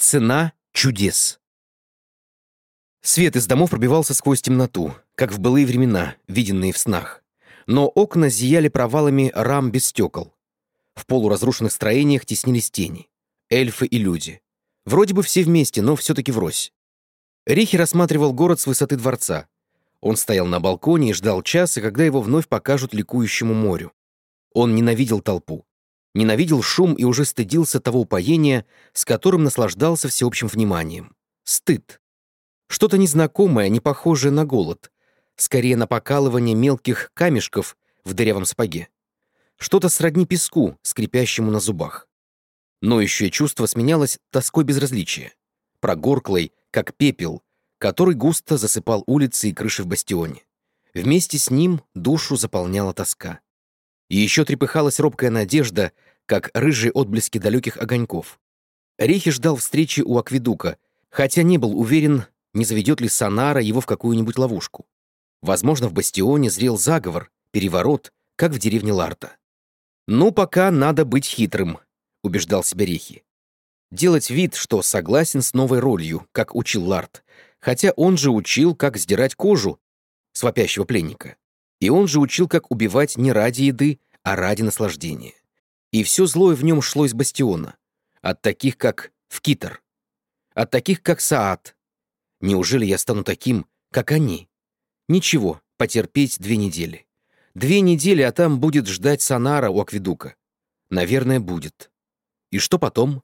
Цена чудес. Свет из домов пробивался сквозь темноту, как в былые времена, виденные в снах. Но окна зияли провалами рам без стекол. В полуразрушенных строениях теснились тени. Эльфы и люди. Вроде бы все вместе, но все-таки врозь. Рихи рассматривал город с высоты дворца. Он стоял на балконе и ждал часа, когда его вновь покажут ликующему морю. Он ненавидел толпу. Ненавидел шум и уже стыдился того упоения, с которым наслаждался всеобщим вниманием. Стыд. Что-то незнакомое, не похожее на голод. Скорее на покалывание мелких камешков в дырявом сапоге. Что-то сродни песку, скрипящему на зубах. Ноющее чувство сменялось тоской безразличия. Прогорклой, как пепел, который густо засыпал улицы и крыши в бастионе. Вместе с ним душу заполняла тоска. И еще трепыхалась робкая надежда, как рыжие отблески далеких огоньков. Рихи ждал встречи у акведука, хотя не был уверен, не заведет ли Сонара его в какую-нибудь ловушку. Возможно, в бастионе зрел заговор, переворот, как в деревне Ларта. «Ну, пока надо быть хитрым», — убеждал себя Рихи. Делать вид, что согласен с новой ролью, как учил Ларт, хотя он же учил, как сдирать кожу с вопящего пленника. И он же учил, как убивать не ради еды, а ради наслаждения. И все злое в нем шло из бастиона. От таких, как Вкитер. От таких, как Саат. Неужели я стану таким, как они? Ничего, потерпеть 2 недели. 2 недели, а там будет ждать Сонара у акведука. Наверное, будет. И что потом?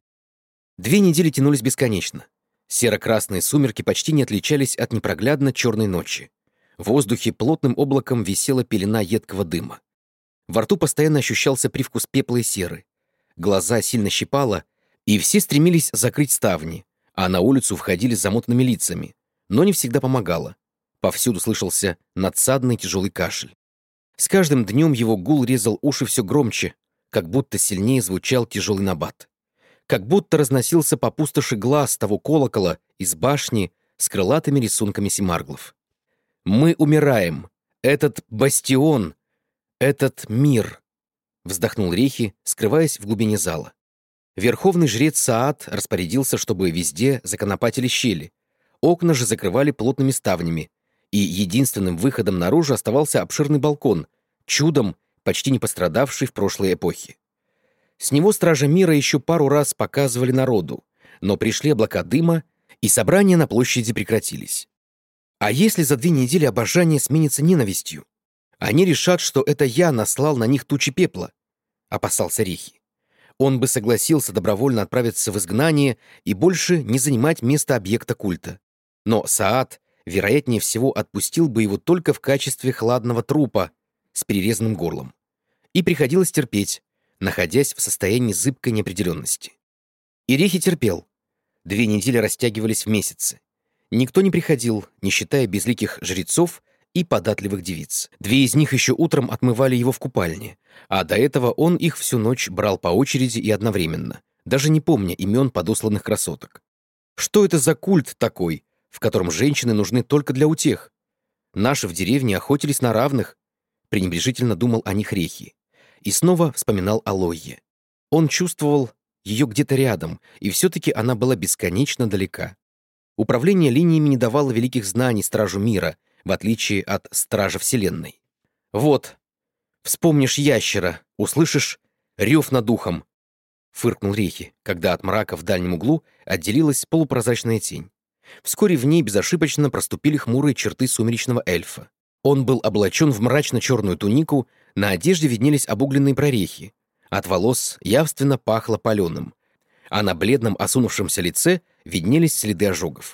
2 недели тянулись бесконечно. Серо-красные сумерки почти не отличались от непроглядно черной ночи. В воздухе плотным облаком висела пелена едкого дыма. Во рту постоянно ощущался привкус пепла и серы. Глаза сильно щипало, и все стремились закрыть ставни, а на улицу входили с замотанными лицами, но не всегда помогало. Повсюду слышался надсадный тяжелый кашель. С каждым днем его гул резал уши все громче, как будто сильнее звучал тяжелый набат. Как будто разносился по пустоши глаз того колокола из башни с крылатыми рисунками семарглов. «Мы умираем. Этот бастион, этот мир», — вздохнул Рихи, скрываясь в глубине зала. Верховный жрец Саат распорядился, чтобы везде законопатили щели. Окна же закрывали плотными ставнями, и единственным выходом наружу оставался обширный балкон, чудом почти не пострадавший в прошлой эпохе. С него стража мира еще пару раз показывали народу, но пришли облака дыма, и собрания на площади прекратились. А если за 2 недели обожание сменится ненавистью? Они решат, что это я наслал на них тучи пепла, — опасался Рихи. Он бы согласился добровольно отправиться в изгнание и больше не занимать место объекта культа. Но Саат, вероятнее всего, отпустил бы его только в качестве хладного трупа с перерезанным горлом. И приходилось терпеть, находясь в состоянии зыбкой неопределенности. И Рихи терпел. 2 недели растягивались в месяцы. Никто не приходил, не считая безликих жрецов и податливых девиц. 2 из них еще утром отмывали его в купальне, а до этого он их всю ночь брал по очереди и одновременно, даже не помня имен подосланных красоток. Что это за культ такой, в котором женщины нужны только для утех? Наши в деревне охотились на равных, пренебрежительно думал о них Рихи. И снова вспоминал о Лойе. Он чувствовал ее где-то рядом, и все-таки она была бесконечно далека. Управление линиями не давало великих знаний стражу мира, в отличие от стража Вселенной. «Вот, вспомнишь ящера, услышишь рев над ухом», — фыркнул Рихи, когда от мрака в дальнем углу отделилась полупрозрачная тень. Вскоре в ней безошибочно проступили хмурые черты сумеречного эльфа. Он был облачен в мрачно-черную тунику, на одежде виднелись обугленные прорехи, от волос явственно пахло паленым, а на бледном осунувшемся лице виднелись следы ожогов.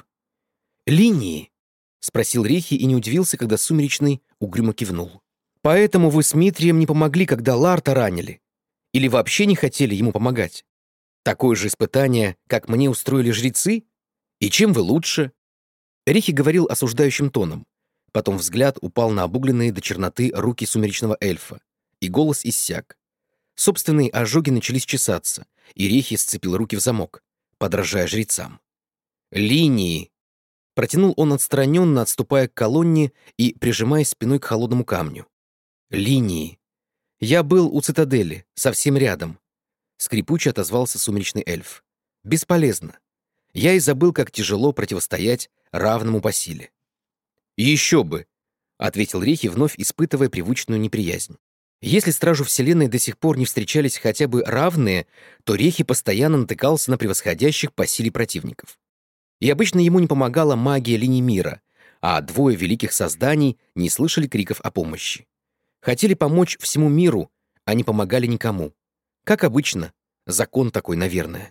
«Линии?» — спросил Рихи и не удивился, когда сумеречный угрюмо кивнул. «Поэтому вы с Митрием не помогли, когда Ларта ранили? Или вообще не хотели ему помогать? Такое же испытание, как мне устроили жрецы? И чем вы лучше?» Рихи говорил осуждающим тоном. Потом взгляд упал на обугленные до черноты руки сумеречного эльфа, и голос иссяк. Собственные ожоги начались чесаться, и Рихи сцепил руки в замок, подражая жрецам. «Линии!» — протянул он отстраненно, отступая к колонне и прижимаясь спиной к холодному камню. «Линии! Я был у цитадели, совсем рядом», — скрипуче отозвался сумеречный эльф. «Бесполезно. Я и забыл, как тяжело противостоять равному по силе. «Еще бы!» — ответил Рихи, вновь испытывая привычную неприязнь. Если Стражу Вселенной до сих пор не встречались хотя бы равные, то Рихи постоянно натыкался на превосходящих по силе противников. И обычно ему не помогала магия линий мира, а двое великих созданий не слышали криков о помощи. Хотели помочь всему миру, а не помогали никому. Как обычно, закон такой, наверное.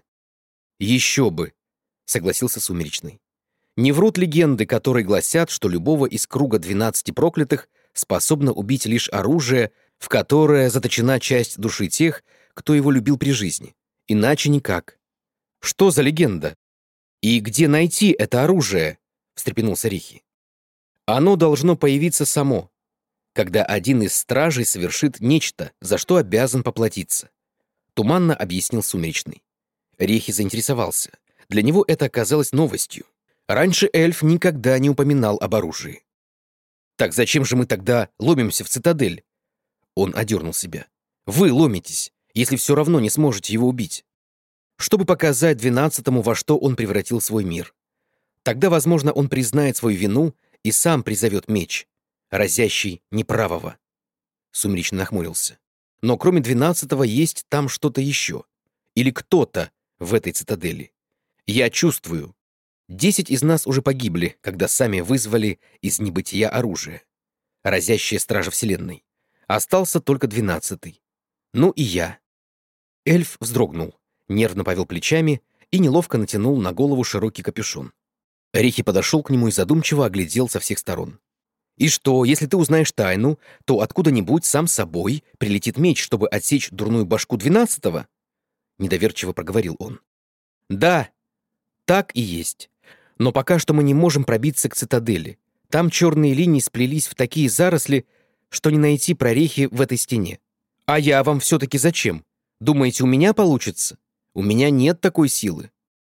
«Еще бы!» — согласился Сумеречный. «Не врут легенды, которые гласят, что любого из круга 12 проклятых способно убить лишь оружие, в которое заточена часть души тех, кто его любил при жизни. Иначе никак». «Что за легенда? И где найти это оружие?» — встрепенулся Рихи. «Оно должно появиться само, когда один из стражей совершит нечто, за что обязан поплатиться», — туманно объяснил Сумеречный. Рихи заинтересовался. Для него это оказалось новостью. Раньше эльф никогда не упоминал об оружии. «Так зачем же мы тогда ломимся в цитадель?» Он одернул себя. «Вы ломитесь, если все равно не сможете его убить. Чтобы показать 12-му, во что он превратил свой мир. Тогда, возможно, он признает свою вину и сам призовет меч, разящий неправого». Сумеречный нахмурился. «Но кроме 12-го есть там что-то еще. Или кто-то в этой цитадели. Я чувствую. 10 из нас уже погибли, когда сами вызвали из небытия оружие, разящее Стража Вселенной. Остался только 12-й. Ну и я». Эльф вздрогнул, нервно повел плечами и неловко натянул на голову широкий капюшон. Рихи подошел к нему и задумчиво оглядел со всех сторон. «И что, если ты узнаешь тайну, то откуда-нибудь сам собой прилетит меч, чтобы отсечь дурную башку 12-го?» Недоверчиво проговорил он. «Да, так и есть. Но пока что мы не можем пробиться к цитадели. Там черные линии сплелись в такие заросли, что не найти прорехи в этой стене. А я вам все-таки зачем? Думаете, у меня получится? У меня нет такой силы.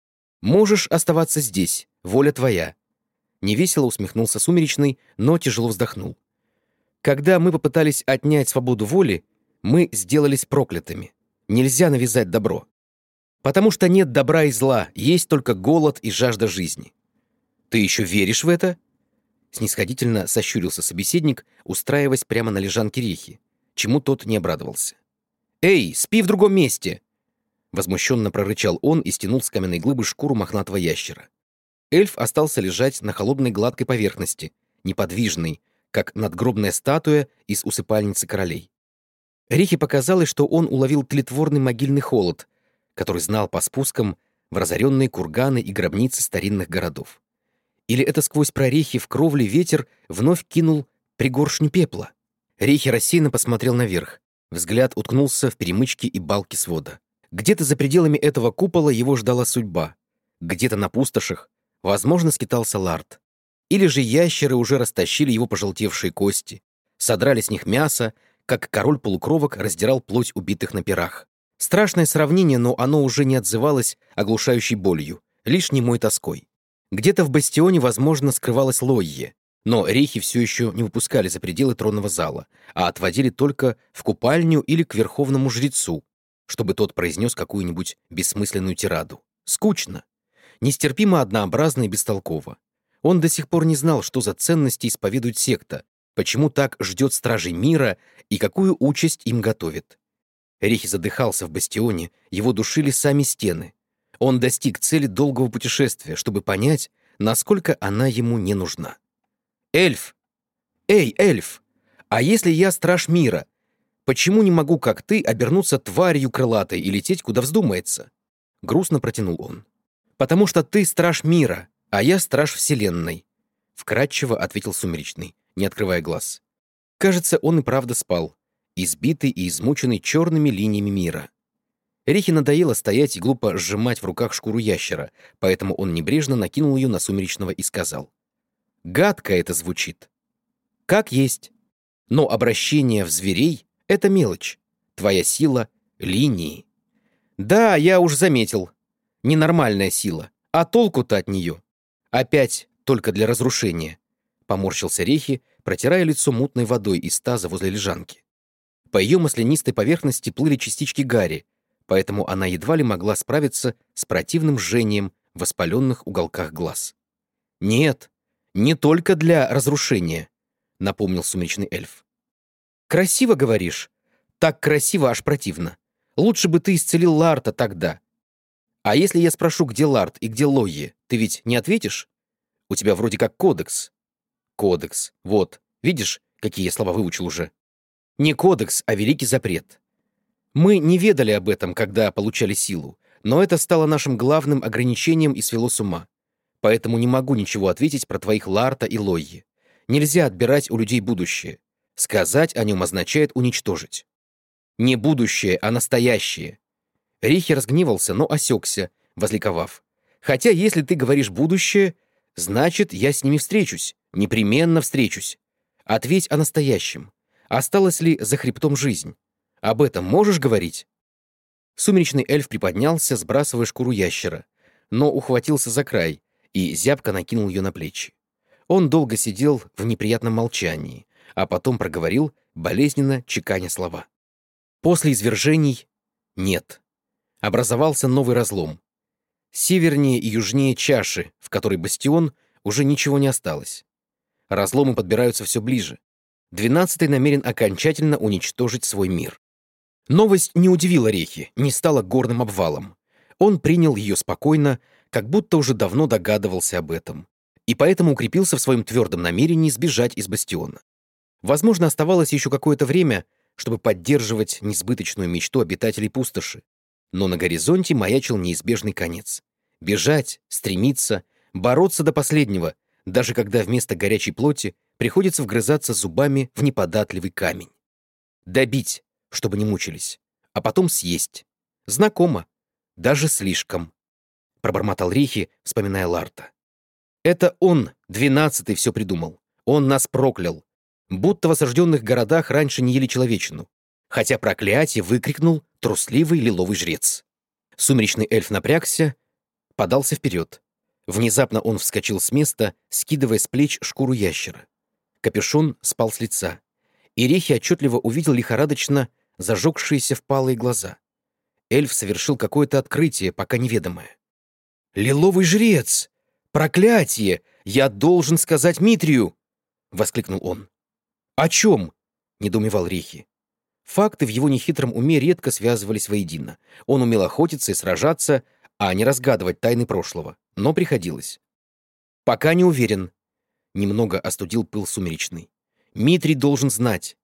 Можешь оставаться здесь, воля твоя». Невесело усмехнулся Сумеречный, но тяжело вздохнул. «Когда мы попытались отнять свободу воли, мы сделались проклятыми. Нельзя навязать добро. Потому что нет добра и зла, есть только голод и жажда жизни». «Ты еще веришь в это?» Снисходительно сощурился собеседник, устраиваясь прямо на лежанке Рихи, чему тот не обрадовался. «Эй, спи в другом месте!» Возмущенно прорычал он и стянул с каменной глыбы шкуру мохнатого ящера. Эльф остался лежать на холодной гладкой поверхности, неподвижный, как надгробная статуя из усыпальницы королей. Рихе показалось, что он уловил тлетворный могильный холод, который знал по спускам в разоренные курганы и гробницы старинных городов. Или это сквозь прорехи в кровле ветер вновь кинул пригоршню пепла? Рихи рассеянно посмотрел наверх. Взгляд уткнулся в перемычки и балки свода. Где-то за пределами этого купола его ждала судьба. Где-то на пустошах, возможно, скитался Лард. Или же ящеры уже растащили его пожелтевшие кости, содрали с них мясо, как король полукровок раздирал плоть убитых на пирах. Страшное сравнение, но оно уже не отзывалось оглушающей болью, лишь немой тоской. Где-то в бастионе, возможно, скрывалась Лойе, но рейхи все еще не выпускали за пределы тронного зала, а отводили только в купальню или к верховному жрецу, чтобы тот произнес какую-нибудь бессмысленную тираду. Скучно. Нестерпимо однообразно и бестолково. Он до сих пор не знал, что за ценности исповедует секта, почему так ждет стражей мира и какую участь им готовит. Рихи задыхался в бастионе, его душили сами стены. Он достиг цели долгого путешествия, чтобы понять, насколько она ему не нужна. «Эльф! Эй, эльф! А если я страж мира, почему не могу, как ты, обернуться тварью крылатой и лететь, куда вздумается?» Грустно протянул он. «Потому что ты страж мира, а я страж вселенной», — вкратчиво ответил Сумеречный, не открывая глаз. Кажется, он и правда спал, избитый и измученный черными линиями мира. Рихе надоело стоять и глупо сжимать в руках шкуру ящера, поэтому он небрежно накинул ее на Сумеречного и сказал: «Гадко это звучит. Как есть. Но обращение в зверей — это мелочь. Твоя сила — линии». «Да, я уж заметил. Ненормальная сила. А толку-то от нее? Опять только для разрушения», — поморщился Рихи, протирая лицо мутной водой из таза возле лежанки. По ее маслянистой поверхности плыли частички гари, поэтому она едва ли могла справиться с противным жжением в воспаленных уголках глаз. «Нет, не только для разрушения», — напомнил сумеречный эльф. «Красиво, говоришь? Так красиво, аж противно. Лучше бы ты исцелил Ларта тогда. А если я спрошу, где Ларт и где Лойе, ты ведь не ответишь? У тебя вроде как кодекс». «Кодекс. Вот. Видишь, какие я слова выучил уже? Не кодекс, а великий запрет. Мы не ведали об этом, когда получали силу, но это стало нашим главным ограничением и свело с ума. Поэтому не могу ничего ответить про твоих Ларта и Лойи. Нельзя отбирать у людей будущее. Сказать о нем означает уничтожить. Не будущее, а настоящее». Рихи разгневался, но осекся, возликовав. «Хотя, если ты говоришь будущее, значит, я с ними встречусь, непременно встречусь. Ответь о настоящем. Осталась ли за хребтом жизнь? Об этом можешь говорить?» Сумеречный эльф приподнялся, сбрасывая шкуру ящера, но ухватился за край и зябко накинул ее на плечи. Он долго сидел в неприятном молчании, а потом проговорил, болезненно чеканя слова. «После извержений — нет. Образовался новый разлом. Севернее и южнее чаши, в которой бастион, уже ничего не осталось. Разломы подбираются все ближе. 12-й намерен окончательно уничтожить свой мир». Новость не удивила Рехи, не стала горным обвалом. Он принял ее спокойно, как будто уже давно догадывался об этом, и поэтому укрепился в своем твердом намерении сбежать из бастиона. Возможно, оставалось еще какое-то время, чтобы поддерживать несбыточную мечту обитателей пустоши, но на горизонте маячил неизбежный конец. Бежать, стремиться, бороться до последнего, даже когда вместо горячей плоти приходится вгрызаться зубами в неподатливый камень. Добить, чтобы не мучились, а потом съесть. Знакомо, даже слишком, — пробормотал Рихи, вспоминая Ларта. Это он, 12-й, все придумал. Он нас проклял. Будто в осажденных городах раньше не ели человечину. Хотя проклятие выкрикнул трусливый лиловый жрец. Сумеречный эльф напрягся, подался вперед. Внезапно он вскочил с места, скидывая с плеч шкуру ящера. Капюшон спал с лица. И Рихи отчетливо увидел лихорадочно зажегшиеся впалые глаза. Эльф совершил какое-то открытие, пока неведомое. «Лиловый жрец! Проклятие! Я должен сказать Митрию!» — воскликнул он. «О чем?» — недоумевал Рихи. Факты в его нехитром уме редко связывались воедино. Он умел охотиться и сражаться, а не разгадывать тайны прошлого. Но приходилось. «Пока не уверен», — немного остудил пыл сумеречный. «Митрий должен знать.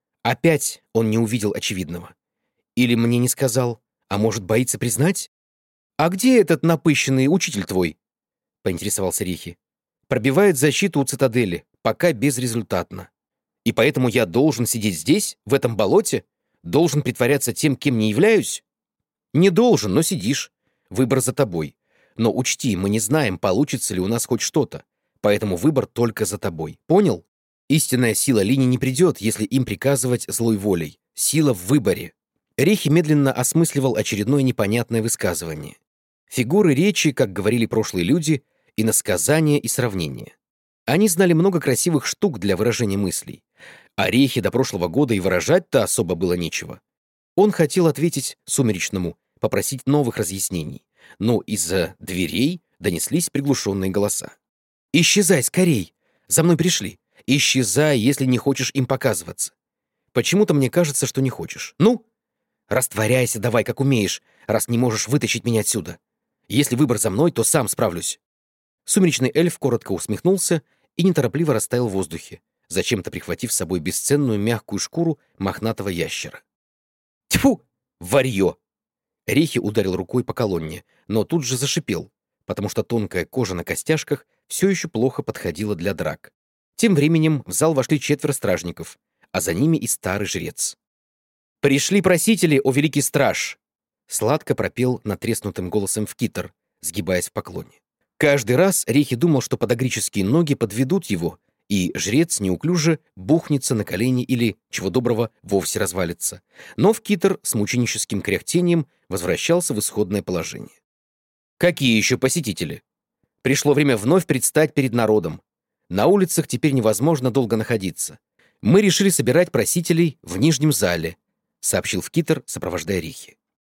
Опять он не увидел очевидного. Или мне не сказал, а может, боится признать? А где этот напыщенный учитель твой?» — поинтересовался Рихи. «Пробивает защиту у цитадели, пока безрезультатно. И поэтому я должен сидеть здесь, в этом болоте? Должен притворяться тем, кем не являюсь? Не должен, но сидишь. Выбор за тобой. Но учти, мы не знаем, получится ли у нас хоть что-то. Поэтому выбор только за тобой. Понял? Истинная сила линий не придет, если им приказывать злой волей. Сила в выборе». Рихи медленно осмысливал очередное непонятное высказывание. Фигуры речи, как говорили прошлые люди, иносказания и сравнения. Они знали много красивых штук для выражения мыслей. А Рихи до прошлого года и выражать-то особо было нечего. Он хотел ответить Сумеречному, попросить новых разъяснений, но из-за дверей донеслись приглушенные голоса. «Исчезай скорей! За мной пришли! Исчезай, если не хочешь им показываться! Почему-то мне кажется, что не хочешь. Ну, растворяйся давай, как умеешь, раз не можешь вытащить меня отсюда. Если выбор за мной, то сам справлюсь». Сумеречный эльф коротко усмехнулся и неторопливо растаял в воздухе, зачем-то прихватив с собой бесценную мягкую шкуру мохнатого ящера. «Тьфу! Варьё!» Рихи ударил рукой по колонне, но тут же зашипел, потому что тонкая кожа на костяшках все еще плохо подходила для драк. Тем временем в зал вошли 4 стражников, а за ними и старый жрец. «Пришли просители, о великий страж!» Сладко пропел натреснутым голосом Вкитер, сгибаясь в поклоне. Каждый раз Рихи думал, что подагрические ноги подведут его, и жрец неуклюже бухнется на колени или, чего доброго, вовсе развалится. Но Вкитер с мученическим кряхтением возвращался в исходное положение. «Какие еще посетители? Пришло время вновь предстать перед народом. На улицах теперь невозможно долго находиться. Мы решили собирать просителей в нижнем зале», — сообщил Вкитер, сопровождая Рихи.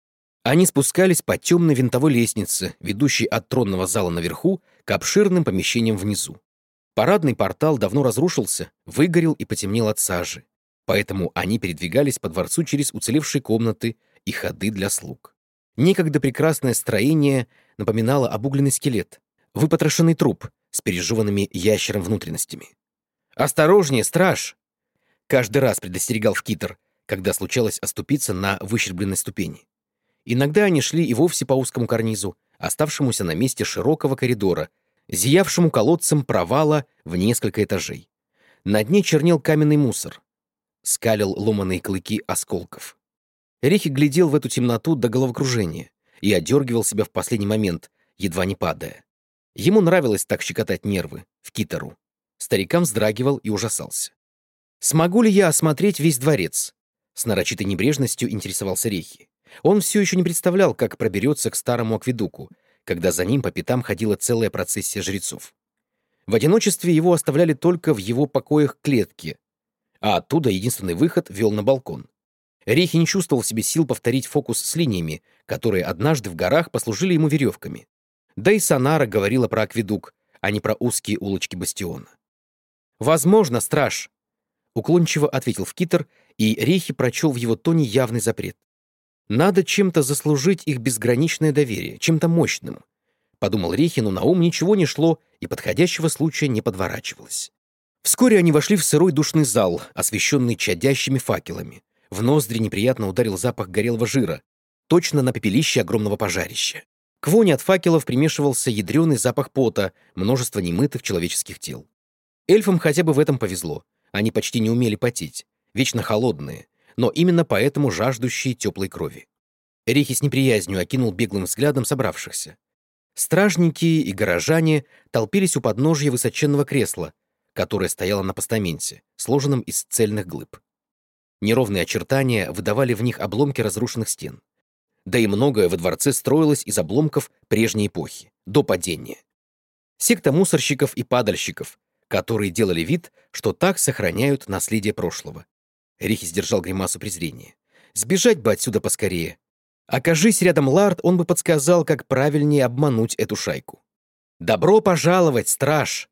Они спускались по темной винтовой лестнице, ведущей от тронного зала наверху к обширным помещениям внизу. Парадный портал давно разрушился, выгорел и потемнел от сажи, поэтому они передвигались по дворцу через уцелевшие комнаты и ходы для слуг. Некогда прекрасное строение напоминало обугленный скелет, выпотрошенный труп с пережеванными ящером внутренностями. «Осторожнее, страж!» Каждый раз предостерегал Вкитер, когда случалось оступиться на выщербленной ступени. Иногда они шли и вовсе по узкому карнизу, оставшемуся на месте широкого коридора, зиявшему колодцем провала в несколько этажей. На дне чернел каменный мусор, скалил ломаные клыки осколков. Рихи глядел в эту темноту до головокружения и одергивал себя в последний момент, едва не падая. Ему нравилось так щекотать нервы, Вкитеру. Старикам вздрагивал и ужасался. «Смогу ли я осмотреть весь дворец?» С нарочитой небрежностью интересовался Рихи. Он все еще не представлял, как проберется к старому акведуку, когда за ним по пятам ходила целая процессия жрецов. В одиночестве его оставляли только в его покоях клетки, а оттуда единственный выход вел на балкон. Рихи не чувствовал в себе сил повторить фокус с линиями, которые однажды в горах послужили ему веревками. Да и Сонара говорила про акведук, а не про узкие улочки бастиона. «Возможно, страж», — уклончиво ответил Вкитер, и Рихи прочел в его тоне явный запрет. «Надо чем-то заслужить их безграничное доверие, чем-то мощным», — подумал Рихи, но на ум ничего не шло, и подходящего случая не подворачивалось. Вскоре они вошли в сырой душный зал, освещенный чадящими факелами. В ноздри неприятно ударил запах горелого жира, точно на пепелище огромного пожарища. К воне от факелов примешивался ядреный запах пота, множество немытых человеческих тел. Эльфам хотя бы в этом повезло. Они почти не умели потеть, вечно холодные, но именно поэтому жаждущие теплой крови. Рихи с неприязнью окинул беглым взглядом собравшихся. Стражники и горожане толпились у подножья высоченного кресла, которое стояло на постаменте, сложенном из цельных глыб. Неровные очертания выдавали в них обломки разрушенных стен. Да и многое во дворце строилось из обломков прежней эпохи, до падения. Секта мусорщиков и падальщиков, которые делали вид, что так сохраняют наследие прошлого. Рихи сдержал гримасу презрения. Сбежать бы отсюда поскорее. Окажись рядом Лард, он бы подсказал, как правильнее обмануть эту шайку. «Добро пожаловать, страж!»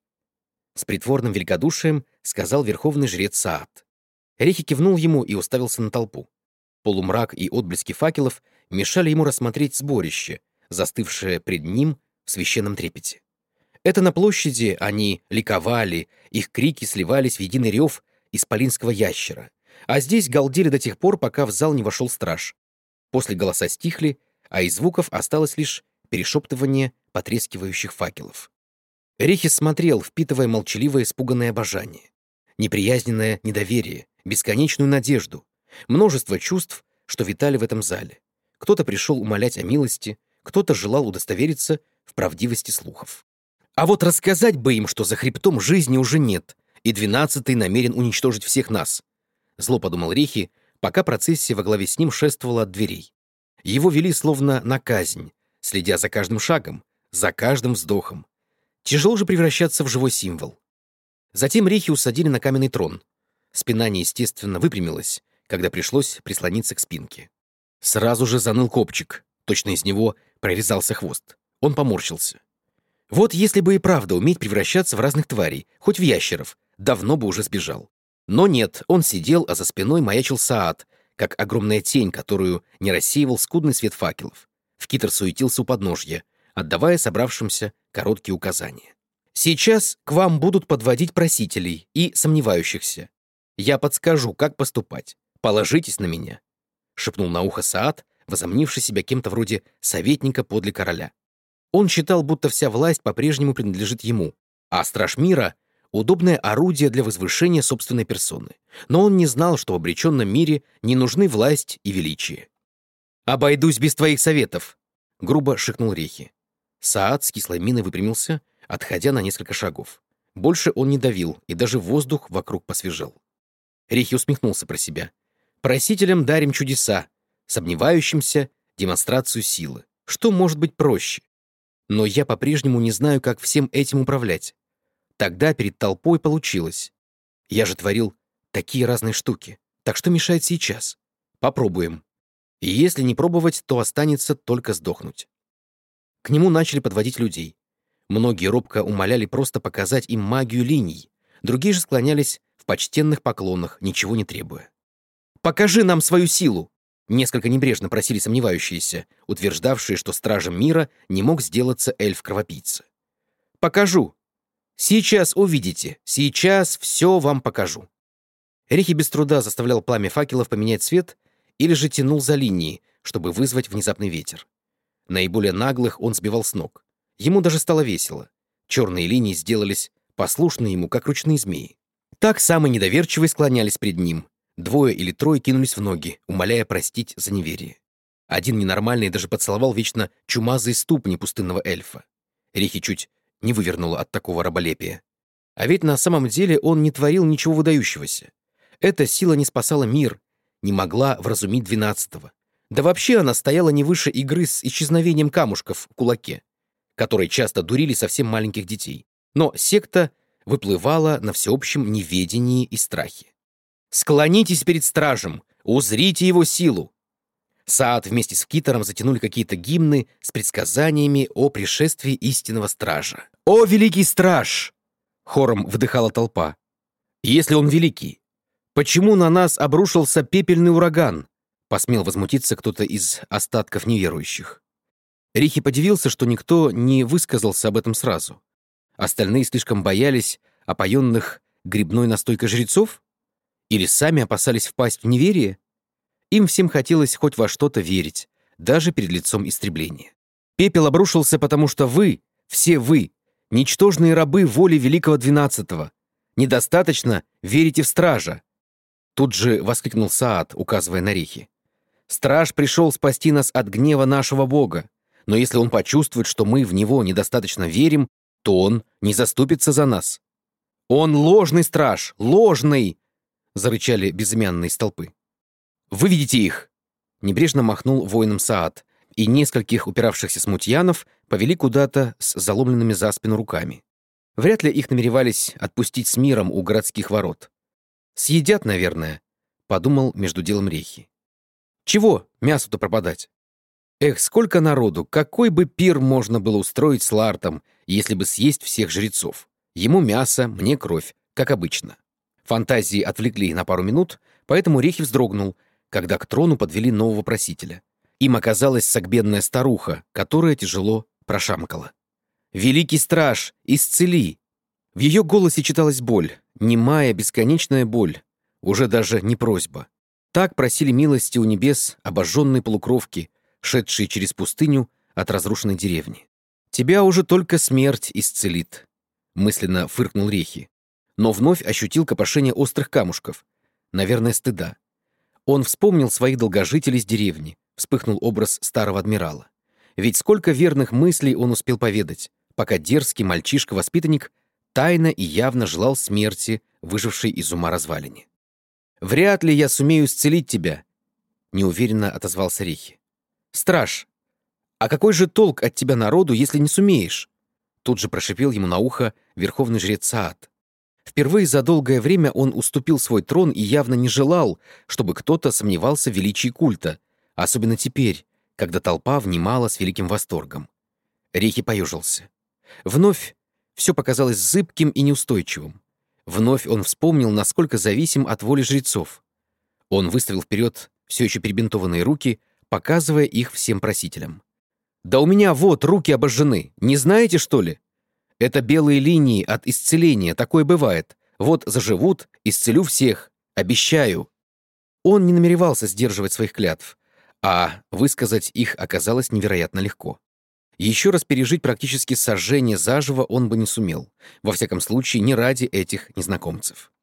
С притворным великодушием сказал верховный жрец Саад. Рихи кивнул ему и уставился на толпу. Полумрак и отблески факелов мешали ему рассмотреть сборище, застывшее пред ним в священном трепете. Это на площади они ликовали, их крики сливались в единый рев исполинского ящера, а здесь галдели до тех пор, пока в зал не вошел страж. После голоса стихли, а из звуков осталось лишь перешептывание потрескивающих факелов. Рихи смотрел, впитывая молчаливое испуганное обожание, неприязненное недоверие, бесконечную надежду, множество чувств, что витали в этом зале. Кто-то пришел умолять о милости, кто-то желал удостовериться в правдивости слухов. А вот рассказать бы им, что за хребтом жизни уже нет, и 12-й намерен уничтожить всех нас. Зло подумал Рихи, пока процессия во главе с ним шествовала от дверей. Его вели словно на казнь, следя за каждым шагом, за каждым вздохом. Тяжело же превращаться в живой символ. Затем Рихи усадили на каменный трон. Спина неестественно выпрямилась, когда пришлось прислониться к спинке. Сразу же заныл копчик, точно из него прорезался хвост. Он поморщился. Вот если бы и правда уметь превращаться в разных тварей, хоть в ящеров, давно бы уже сбежал. Но нет, он сидел, а за спиной маячил Саад, как огромная тень, которую не рассеивал скудный свет факелов. Вкитер суетился у подножья, отдавая собравшимся короткие указания. «Сейчас к вам будут подводить просителей и сомневающихся. Я подскажу, как поступать. Положитесь на меня», — шепнул на ухо Саад, возомнивший себя кем-то вроде советника подле короля. Он считал, будто вся власть по-прежнему принадлежит ему, а страж мира — удобное орудие для возвышения собственной персоны. Но он не знал, что в обреченном мире не нужны власть и величие. «Обойдусь без твоих советов», — грубо шикнул Рихи. Саад с кислой миной выпрямился, отходя на несколько шагов. Больше он не давил, и даже воздух вокруг посвежел. Рихи усмехнулся про себя. «Просителям дарим чудеса, сомневающимся — демонстрацию силы. Что может быть проще? Но я по-прежнему не знаю, как всем этим управлять. Тогда перед толпой получилось. Я же творил такие разные штуки. Так что мешает сейчас? Попробуем». И если не пробовать, то останется только сдохнуть. К нему начали подводить людей. Многие робко умоляли просто показать им магию линий, другие же склонялись в почтенных поклонах, ничего не требуя. «Покажи нам свою силу!» Несколько небрежно просили сомневающиеся, утверждавшие, что стражем мира не мог сделаться эльф-кровопийца. «Покажу! Сейчас увидите! Сейчас все вам покажу!» Рихи без труда заставлял пламя факелов поменять цвет или же тянул за линии, чтобы вызвать внезапный ветер. Наиболее наглых он сбивал с ног. Ему даже стало весело. Черные линии сделались послушны ему, как ручные змеи. Так самые недоверчивые склонялись пред ним. Двое или трое кинулись в ноги, умоляя простить за неверие. Один ненормальный даже поцеловал вечно чумазые ступни пустынного эльфа. Рихи чуть не вывернуло от такого раболепия. А ведь на самом деле он не творил ничего выдающегося. Эта сила не спасала мир, не могла вразумить 12-го. Да вообще она стояла не выше игры с исчезновением камушков в кулаке, которые часто дурили совсем маленьких детей. Но секта выплывала на всеобщем неведении и страхе. «Склонитесь перед стражем! Узрите его силу!» Саад вместе с Китором затянули какие-то гимны с предсказаниями о пришествии истинного стража. «О, великий страж!» — хором вдыхала толпа. «Если он великий, почему на нас обрушился пепельный ураган?» — посмел возмутиться кто-то из остатков неверующих. Рихи подивился, что никто не высказался об этом сразу. Остальные слишком боялись опоенных грибной настойкой жрецов? Или сами опасались впасть в неверие? Им всем хотелось хоть во что-то верить, даже перед лицом истребления. Пепел обрушился, потому что вы, все вы, ничтожные рабы воли Великого 12-го, недостаточно верите в стража. Тут же воскликнул Саад, указывая на Рихи. Страж пришел спасти нас от гнева нашего Бога, но если он почувствует, что мы в него недостаточно верим, то он не заступится за нас. Он ложный страж, ложный! Зарычали безымянные из толпы. «Выведите их!» Небрежно махнул воином Саад, и нескольких упиравшихся смутьянов повели куда-то с заломленными за спину руками. Вряд ли их намеревались отпустить с миром у городских ворот. «Съедят, наверное», — подумал между делом Рехи. «Чего мясу-то пропадать? Эх, сколько народу, какой бы пир можно было устроить с Лартом, если бы съесть всех жрецов. Ему мясо, мне кровь, как обычно». Фантазии отвлекли на пару минут, поэтому Рехи вздрогнул, когда к трону подвели нового просителя. Им оказалась согбенная старуха, которая тяжело прошамкала. «Великий страж, исцели!» В ее голосе читалась боль, немая бесконечная боль, уже даже не просьба. Так просили милости у небес обожженные полукровки, шедшие через пустыню от разрушенной деревни. «Тебя уже только смерть исцелит», — мысленно фыркнул Рехи, но вновь ощутил копошение острых камушков, наверное, стыда. Он вспомнил своих долгожителей с деревни, вспыхнул образ старого адмирала. Ведь сколько верных мыслей он успел поведать, пока дерзкий мальчишка-воспитанник тайно и явно желал смерти, выжившей из ума развалине. «Вряд ли я сумею исцелить тебя», — неуверенно отозвался Рехи. «Страж, а какой же толк от тебя народу, если не сумеешь?» Тут же прошипел ему на ухо верховный жрец Саад. Впервые за долгое время он уступил свой трон и явно не желал, чтобы кто-то сомневался в величии культа, особенно теперь, когда толпа внимала с великим восторгом. Рехи поежился. Вновь все показалось зыбким и неустойчивым. Вновь он вспомнил, насколько зависим от воли жрецов. Он выставил вперед все еще перебинтованные руки, показывая их всем просителям. «Да у меня вот руки обожжены, не знаете, что ли? Это белые линии от исцеления, такое бывает. Вот заживут, исцелю всех, обещаю». Он не намеревался сдерживать своих клятв, а высказать их оказалось невероятно легко. Еще раз пережить практически сожжение заживо он бы не сумел, во всяком случае не ради этих незнакомцев.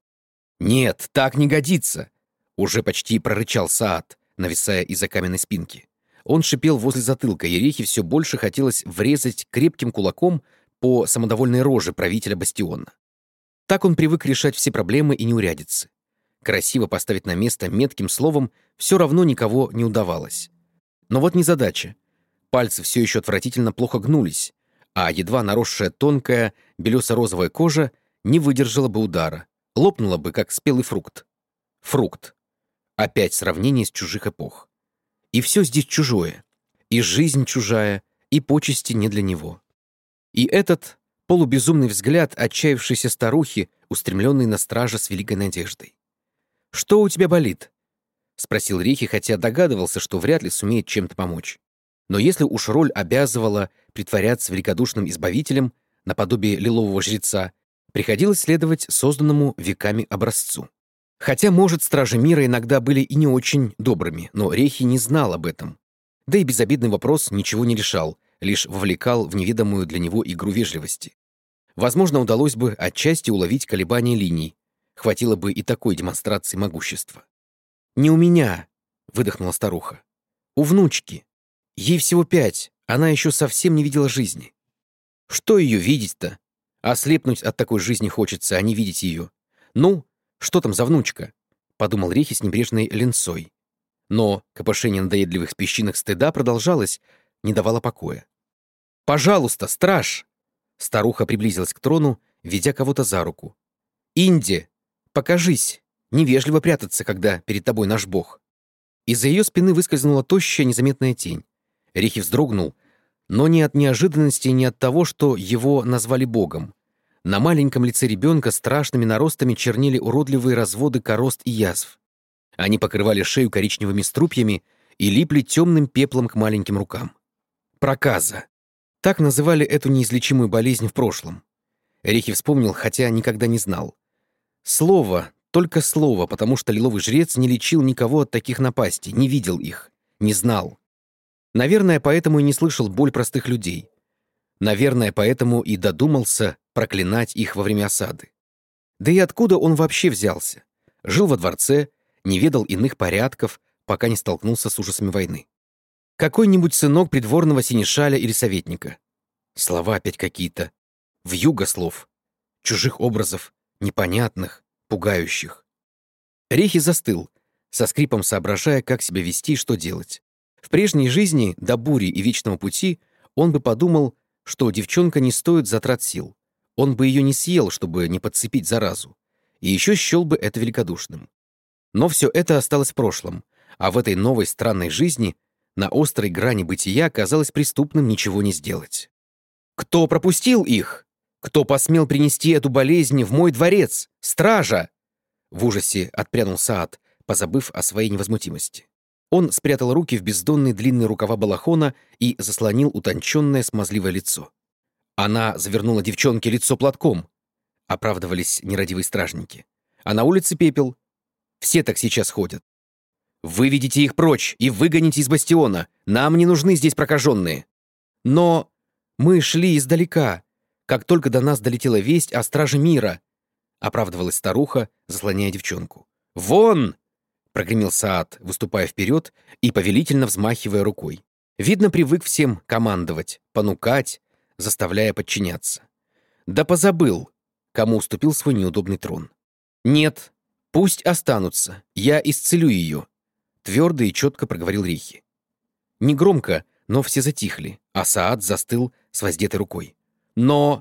«Нет, так не годится!» — уже почти прорычал Саад, нависая из-за каменной спинки. Он шипел возле затылка, и Рехи все больше хотелось врезать крепким кулаком по самодовольной роже правителя бастиона. Так он привык решать все проблемы и неурядицы. Красиво поставить на место метким словом все равно никого не удавалось. Но вот незадача. Пальцы все еще отвратительно плохо гнулись, а едва наросшая тонкая белесо-розовая кожа не выдержала бы удара, лопнула бы, как спелый фрукт. Фрукт. Опять сравнение с чужих эпох. И все здесь чужое. И жизнь чужая, и почести не для него. И этот полубезумный взгляд отчаявшейся старухи, устремленный на стража с великой надеждой. «Что у тебя болит?» — спросил Рихи, хотя догадывался, что вряд ли сумеет чем-то помочь. Но если уж роль обязывала притворяться великодушным избавителем, наподобие лилового жреца, приходилось следовать созданному веками образцу. Хотя, может, стражи мира иногда были и не очень добрыми, но Рехи не знал об этом. Да и безобидный вопрос ничего не решал, лишь вовлекал в неведомую для него игру вежливости. Возможно, удалось бы отчасти уловить колебания линий. Хватило бы и такой демонстрации могущества. «Не у меня», — выдохнула старуха. «У внучки. Ей всего 5, она еще совсем не видела жизни». «Что ее видеть-то? Ослепнуть от такой жизни хочется, а не видеть ее. Ну, что там за внучка?» — подумал Рехи с небрежной ленцой. Но копошение надоедливых песчинок стыда продолжалось, не давало покоя. «Пожалуйста, страж!» Старуха приблизилась к трону, ведя кого-то за руку. «Инди, покажись! Невежливо прятаться, когда перед тобой наш бог». Из-за ее спины выскользнула тощая незаметная тень. Рихи вздрогнул, но не от неожиданности, не от того, что его назвали богом. На маленьком лице ребенка страшными наростами чернели уродливые разводы корозд и язв. Они покрывали шею коричневыми струпьями и липли темным пеплом к маленьким рукам. Проказа. Так называли эту неизлечимую болезнь в прошлом. Рихи вспомнил, хотя никогда не знал. Слово, только слово, потому что лиловый жрец не лечил никого от таких напастей, не видел их, не знал. Наверное, поэтому и не слышал боль простых людей. Наверное, поэтому и додумался проклинать их во время осады. Да и откуда он вообще взялся? Жил во дворце, не ведал иных порядков, пока не столкнулся с ужасами войны. Какой-нибудь сынок придворного синешаля или советника. Слова опять какие-то. Вьюга слов. Чужих образов, непонятных, пугающих. Рехи застыл, со скрипом соображая, как себя вести и что делать. В прежней жизни, до бури и вечного пути, он бы подумал, что девчонка не стоит затрат сил. Он бы ее не съел, чтобы не подцепить заразу. И еще счел бы это великодушным. Но все это осталось в прошлом, а в этой новой странной жизни на острой грани бытия казалось преступным ничего не сделать. «Кто пропустил их? Кто посмел принести эту болезнь в мой дворец? Стража!» В ужасе отпрянул Саад, позабыв о своей невозмутимости. Он спрятал руки в бездонные длинные рукава балахона и заслонил утонченное смазливое лицо. «Она завернула девчонке лицо платком», — оправдывались нерадивые стражники. «А на улице пепел. Все так сейчас ходят. Выведите их прочь и выгоните из бастиона. Нам не нужны здесь прокаженные». «Но мы шли издалека, как только до нас долетела весть о страже мира», — оправдывалась старуха, заслоняя девчонку. «Вон!» — прогремел Саад, выступая вперед и повелительно взмахивая рукой. Видно, привык всем командовать, понукать, заставляя подчиняться. Да позабыл, кому уступил свой неудобный трон. «Нет, пусть останутся, я исцелю ее», — твердо и четко проговорил Рихи. Негромко, но все затихли, а Саад застыл с воздетой рукой. «Но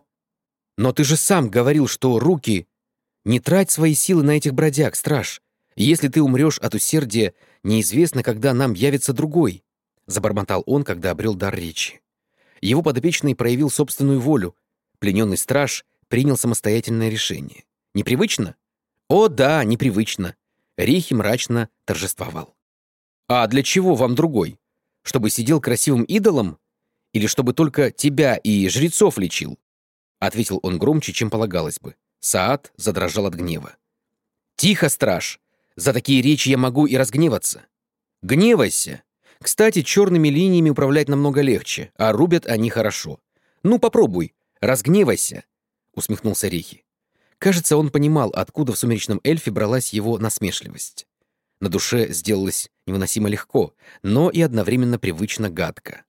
ты же сам говорил, что руки... Не трать свои силы на этих бродяг, страж. Если ты умрешь от усердия, неизвестно, когда нам явится другой», — забормотал он, когда обрел дар речи. Его подопечный проявил собственную волю. Плененный страж принял самостоятельное решение. Непривычно? О, да, непривычно. Рихи мрачно торжествовал. «А для чего вам другой? Чтобы сидел красивым идолом? Или чтобы только тебя и жрецов лечил?» Ответил он громче, чем полагалось бы. Саад задрожал от гнева. «Тихо, страж! За такие речи я могу и разгневаться. Гневайся! Кстати, черными линиями управлять намного легче, а рубят они хорошо. Ну, попробуй, разгневайся!» Усмехнулся Рихи. Кажется, он понимал, откуда в сумеречном эльфе бралась его насмешливость. На душе сделалось невыносимо легко, но и одновременно привычно гадко.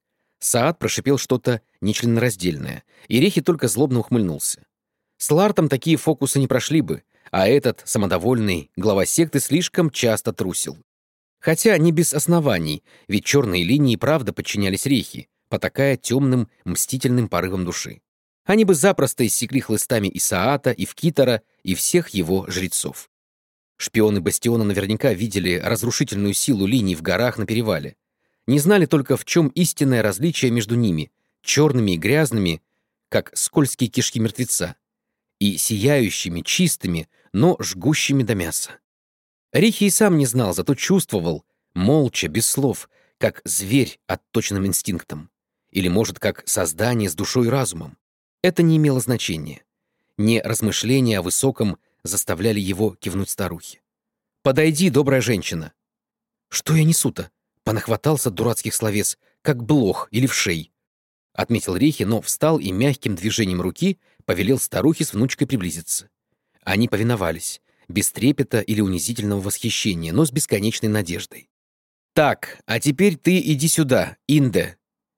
Саад прошипел что-то нечленораздельное, и Рехи только злобно ухмыльнулся. С Лартом такие фокусы не прошли бы, а этот, самодовольный, глава секты слишком часто трусил. Хотя не без оснований, ведь черные линии правда подчинялись Рехи, потакая темным, мстительным порывом души. Они бы запросто иссекли хлыстами и Саата, и Вкитора, и всех его жрецов. Шпионы Бастиона наверняка видели разрушительную силу линий в горах на перевале. Не знали только, в чем истинное различие между ними, черными и грязными, как скользкие кишки мертвеца, и сияющими, чистыми, но жгущими до мяса. Рихи и сам не знал, зато чувствовал, молча, без слов, как зверь отточенным инстинктом. Или, может, как создание с душой и разумом. Это не имело значения. Не размышления о высоком заставляли его кивнуть старухе. «Подойди, добрая женщина!» «Что я несу-то?» Понахватался дурацких словес, как блох или вшей. Отметил Рихи, но встал и мягким движением руки повелел старухе с внучкой приблизиться. Они повиновались, без трепета или унизительного восхищения, но с бесконечной надеждой. «Так, а теперь ты иди сюда, Инде!»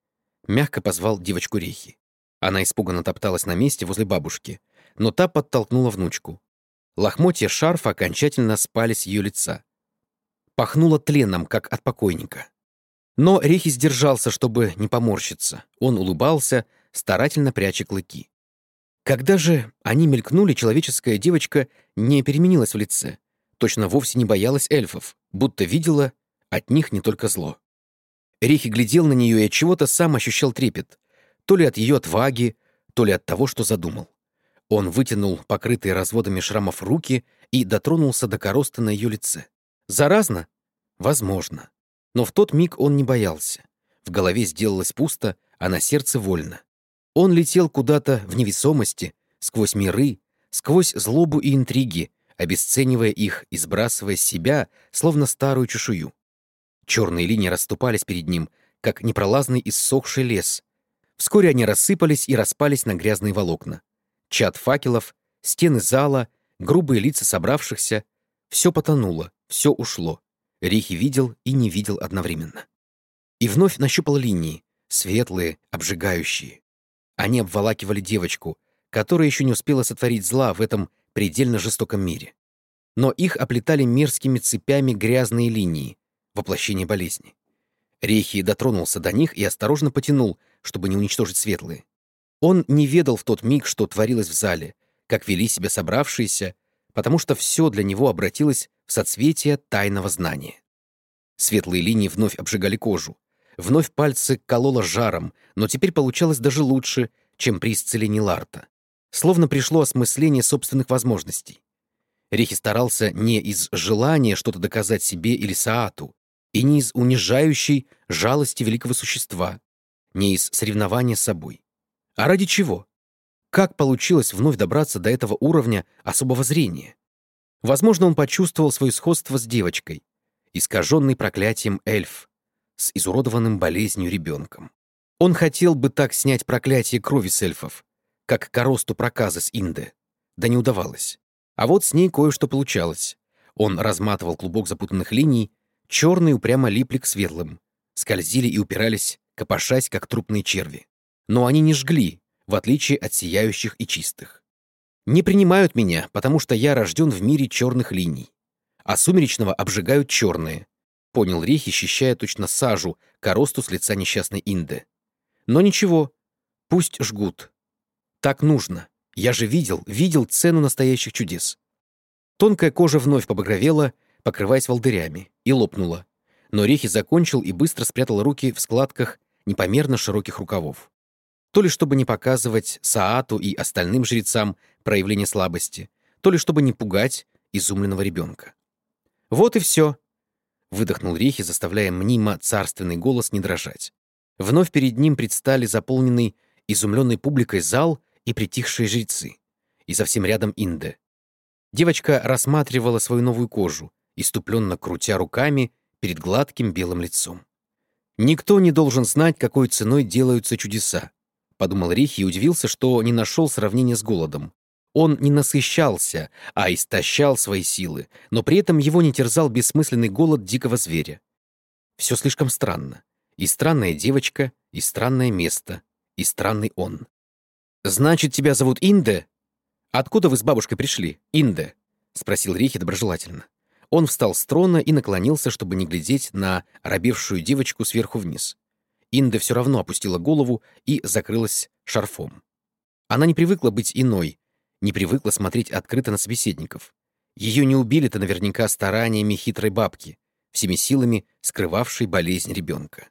Мягко позвал девочку Рихи. Она испуганно топталась на месте возле бабушки, но та подтолкнула внучку. Лохмотья шарфа окончательно спали с ее лица. Пахнуло тленом, как от покойника. Но Рихи сдержался, чтобы не поморщиться. Он улыбался, старательно пряча клыки. Когда же они мелькнули, человеческая девочка не переменилась в лице. Точно вовсе не боялась эльфов, будто видела от них не только зло. Рихи глядел на нее и от чего-то сам ощущал трепет. То ли от ее отваги, то ли от того, что задумал. Он вытянул покрытые разводами шрамов руки и дотронулся до короста на ее лице. Заразно? Возможно. Но в тот миг он не боялся. В голове сделалось пусто, а на сердце вольно. Он летел куда-то в невесомости, сквозь миры, сквозь злобу и интриги, обесценивая их и сбрасывая с себя, словно старую чешую. Черные линии расступались перед ним, как непролазный иссохший лес. Вскоре они рассыпались и распались на грязные волокна. Чад факелов, стены зала, грубые лица собравшихся — все потонуло, все ушло. Рихи видел и не видел одновременно. И вновь нащупал линии, светлые, обжигающие. Они обволакивали девочку, которая еще не успела сотворить зла в этом предельно жестоком мире. Но их оплетали мерзкими цепями грязные линии, воплощение болезни. Рихи дотронулся до них и осторожно потянул, чтобы не уничтожить светлые. Он не ведал в тот миг, что творилось в зале, как вели себя собравшиеся, потому что все для него обратилось в соцветие тайного знания. Светлые линии вновь обжигали кожу, вновь пальцы кололо жаром, но теперь получалось даже лучше, чем при исцелении Ларта. Словно пришло осмысление собственных возможностей. Рихи старался не из желания что-то доказать себе или Саату, и не из унижающей жалости великого существа, не из соревнования с собой. А ради чего? Как получилось вновь добраться до этого уровня особого зрения? Возможно, он почувствовал свое сходство с девочкой, искаженный проклятием эльф, с изуродованным болезнью ребенком. Он хотел бы так снять проклятие крови с эльфов, как коросту проказа с Инде. Да не удавалось. А вот с ней кое-что получалось. Он разматывал клубок запутанных линий, черные упрямо липли к светлым, скользили и упирались, копошась, как трупные черви. Но они не жгли, в отличие от сияющих и чистых. Не принимают меня, потому что я рожден в мире черных линий. А сумеречного обжигают черные, понял Рихи, счищая точно сажу коросту с лица несчастной Инды. Но ничего, пусть жгут. Так нужно. Я же видел цену настоящих чудес. Тонкая кожа вновь побагровела, покрываясь волдырями, и лопнула. Но Рихи закончил и быстро спрятал руки в складках непомерно широких рукавов. То ли чтобы не показывать Саату и остальным жрецам проявление слабости, то ли чтобы не пугать изумленного ребенка. «Вот и все», — выдохнул Рихи, заставляя мнимо царственный голос не дрожать. Вновь перед ним предстали заполненный изумленной публикой зал и притихшие жрецы, и совсем рядом Инде. Девочка рассматривала свою новую кожу, иступленно крутя руками перед гладким белым лицом. «Никто не должен знать, какой ценой делаются чудеса», — подумал Рихи и удивился, что не нашел сравнения с голодом. Он не насыщался, а истощал свои силы, но при этом его не терзал бессмысленный голод дикого зверя. Все слишком странно. И странная девочка, и странное место, и странный он. «Значит, тебя зовут Инде? Откуда вы с бабушкой пришли, Инде?» — спросил Рихи доброжелательно. Он встал с трона и наклонился, чтобы не глядеть на робевшую девочку сверху вниз. Инде все равно опустила голову и закрылась шарфом. Она не привыкла быть иной, не привыкла смотреть открыто на собеседников. Ее не убили-то наверняка стараниями хитрой бабки, всеми силами скрывавшей болезнь ребенка.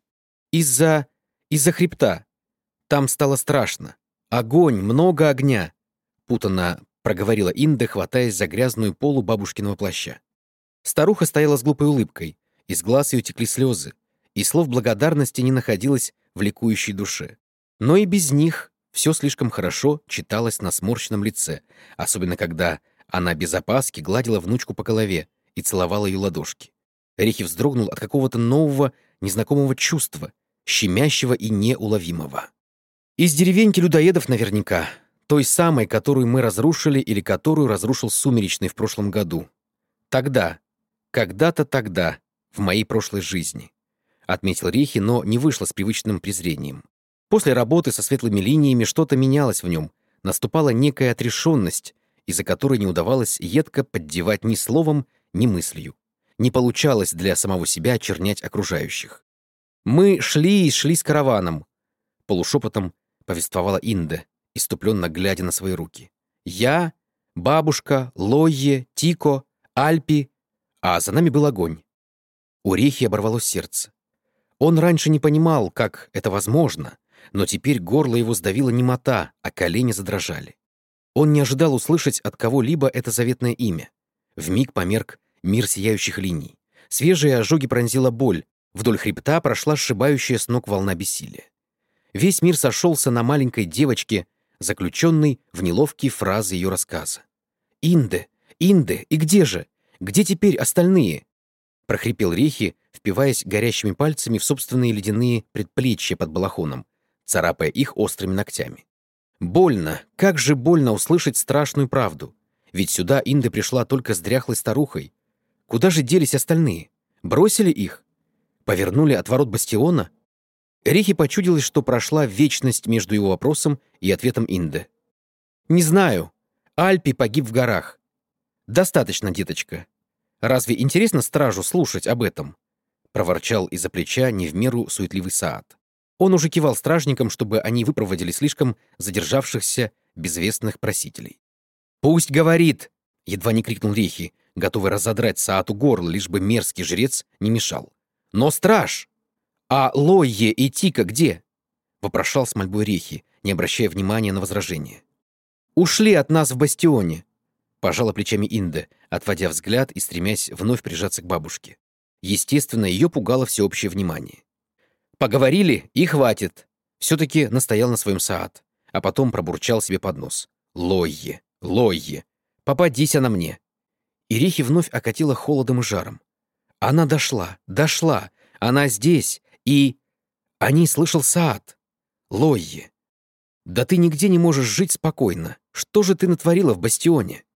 Из-за хребта. Там стало страшно. Огонь, много огня, путанно проговорила Инда, хватаясь за грязную полу бабушкиного плаща. Старуха стояла с глупой улыбкой, из глаз ее текли слезы, и слов благодарности не находилось в ликующей душе. Но и без них все слишком хорошо читалось на сморщенном лице, особенно когда она без опаски гладила внучку по голове и целовала ее ладошки. Рихи вздрогнул от какого-то нового, незнакомого чувства, щемящего и неуловимого. Из деревеньки людоедов наверняка, той самой, которую мы разрушили или которую разрушил Сумеречный в прошлом году. Тогда, когда-то тогда, в моей прошлой жизни, отметил Рихи, но не вышло с привычным презрением. После работы со светлыми линиями что-то менялось в нем, наступала некая отрешенность, из-за которой не удавалось едко поддевать ни словом, ни мыслью. Не получалось для самого себя очернять окружающих. «Мы шли и шли с караваном», — полушепотом повествовала Инда, иступленно глядя на свои руки. «Я, бабушка, Лойе, Тико, Альпи, а за нами был огонь». У Рихи оборвалось сердце. Он раньше не понимал, как это возможно, но теперь горло его сдавило немота, а колени задрожали. Он не ожидал услышать от кого-либо это заветное имя. Вмиг померк мир сияющих линий. Свежие ожоги пронзила боль, вдоль хребта прошла сшибающая с ног волна бессилия. Весь мир сошелся на маленькой девочке, заключенной в неловкие фразы ее рассказа. «Инде! Инде! И где же? Где теперь остальные?» — прохрипел Рихи, впиваясь горящими пальцами в собственные ледяные предплечья под балахоном, царапая их острыми ногтями. Больно, как же больно услышать страшную правду. Ведь сюда Инда пришла только с дряхлой старухой. Куда же делись остальные? Бросили их? Повернули от ворот бастиона? Рихи почудилось, что прошла вечность между его вопросом и ответом Инды. «Не знаю. Альпи погиб в горах». «Достаточно, деточка. Разве интересно стражу слушать об этом?» — проворчал из-за плеча не в меру суетливый Саад. Он уже кивал стражникам, чтобы они выпроводили слишком задержавшихся безвестных просителей. «Пусть говорит!» — едва не крикнул Рихи, готовый разодрать Саату горло, лишь бы мерзкий жрец не мешал. «Но страж! А Лойе и Тика где?» — вопрошал с мольбой Рихи, не обращая внимания на возражения. «Ушли от нас в бастионе!» — пожала плечами Инда, отводя взгляд и стремясь вновь прижаться к бабушке. Естественно, ее пугало всеобщее внимание. «Поговорили, и хватит!» Все-таки настоял на своем Саад, а потом пробурчал себе под нос. «Лойе! Лойе! Попадись она мне!» И Рихи вновь окатила холодом и жаром. Она дошла! Она здесь! И... О ней слышал Саад! Лойе! Да ты нигде не можешь жить спокойно! Что же ты натворила в бастионе?»